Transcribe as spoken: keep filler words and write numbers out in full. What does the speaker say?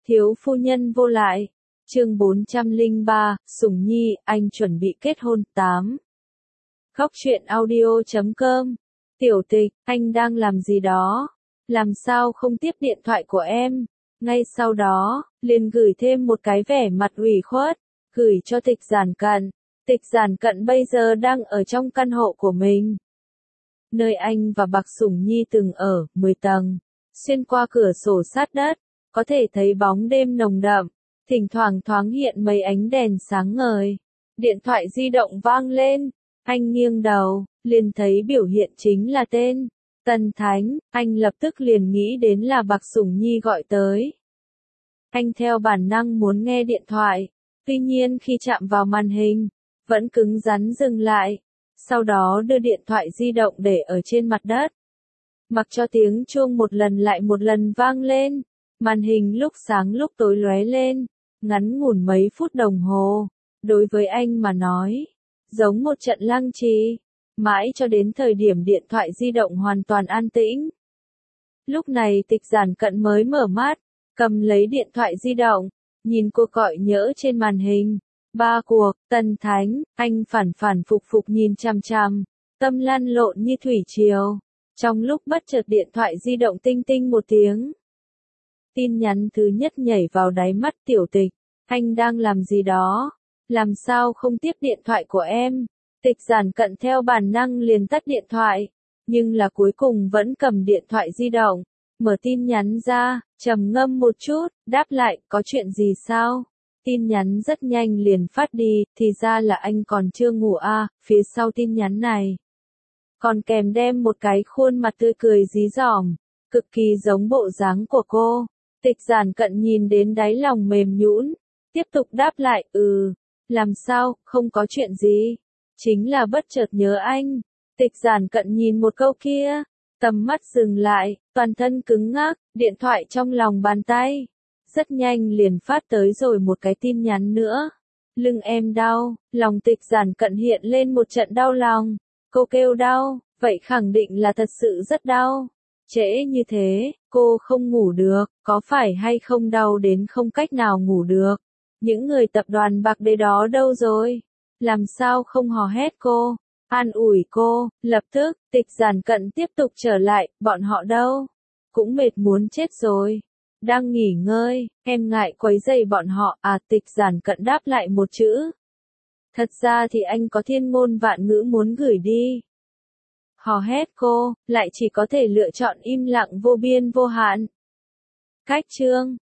Thiếu phu nhân vô lại. Chương bốn trăm lẻ ba, Sùng Nhi, anh chuẩn bị kết hôn. tám. Khóc chuyện audio chấm com. Tiểu Tịch, anh đang làm gì đó? Làm sao không tiếp điện thoại của em? Ngay sau đó, liền gửi thêm một cái vẻ mặt ủy khuất, gửi cho Tịch Giản Cận. Tịch Giản Cận bây giờ đang ở trong căn hộ của mình, nơi anh và Bạc Sùng Nhi từng ở, mười tầng. Xuyên qua cửa sổ sát đất, có thể thấy bóng đêm nồng đậm, thỉnh thoảng thoáng hiện mấy ánh đèn sáng ngời. Điện thoại di động vang lên, anh nghiêng đầu, liền thấy biểu hiện chính là tên Tân Thánh, anh lập tức liền nghĩ đến là Bạc Sùng Nhi gọi tới. Anh theo bản năng muốn nghe điện thoại, tuy nhiên khi chạm vào màn hình, vẫn cứng rắn dừng lại, sau đó đưa điện thoại di động để ở trên mặt đất. Mặc cho tiếng chuông một lần lại một lần vang lên, màn hình lúc sáng lúc tối lóe lên, ngắn ngủn mấy phút đồng hồ, đối với anh mà nói, giống một trận lăng trì, mãi cho đến thời điểm điện thoại di động hoàn toàn an tĩnh. Lúc này Tịch Giản Cận mới mở mắt, cầm lấy điện thoại di động, nhìn cuộc gọi nhỡ trên màn hình. Ba cuộc, Tân Thánh, anh phản phản phục phục nhìn chằm chằm, tâm lăn lộn như thủy triều. Trong lúc bất chợt điện thoại di động tinh tinh một tiếng. Tin nhắn thứ nhất nhảy vào đáy mắt Tiểu Tịch, anh đang làm gì đó? Làm sao không tiếp điện thoại của em? Tịch Giản Cận theo bản năng liền tắt điện thoại, nhưng là cuối cùng vẫn cầm điện thoại di động, mở tin nhắn ra, trầm ngâm một chút, đáp lại, có chuyện gì sao? Tin nhắn rất nhanh liền phát đi, thì ra là anh còn chưa ngủ à, phía sau tin nhắn này còn kèm đem một cái khuôn mặt tươi cười dí dỏm, cực kỳ giống bộ dáng của cô. Tịch Giản Cận nhìn đến đáy lòng mềm nhũn, tiếp tục đáp lại, ừ, làm sao, không có chuyện gì, chính là bất chợt nhớ anh. Tịch Giản Cận nhìn một câu kia, tầm mắt dừng lại, toàn thân cứng ngắc, điện thoại trong lòng bàn tay, rất nhanh liền phát tới rồi một cái tin nhắn nữa. Lưng em đau, lòng Tịch Giản Cận hiện lên một trận đau lòng. Cô kêu đau, vậy khẳng định là thật sự rất đau. Trễ như thế, cô không ngủ được, có phải hay không đau đến không cách nào ngủ được? Những người tập đoàn Bạc Đế đó đâu rồi? Làm sao không hò hét cô, an ủi cô? Lập tức, Tịch Giản Cận tiếp tục trở lại, bọn họ đâu? Cũng mệt muốn chết rồi. Đang nghỉ ngơi, em ngại quấy rầy bọn họ à? Tịch Giản Cận đáp lại một chữ. Thật ra thì anh có thiên ngôn vạn ngữ muốn gửi đi. Hò hét cô, lại chỉ có thể lựa chọn im lặng vô biên vô hạn. Cách chương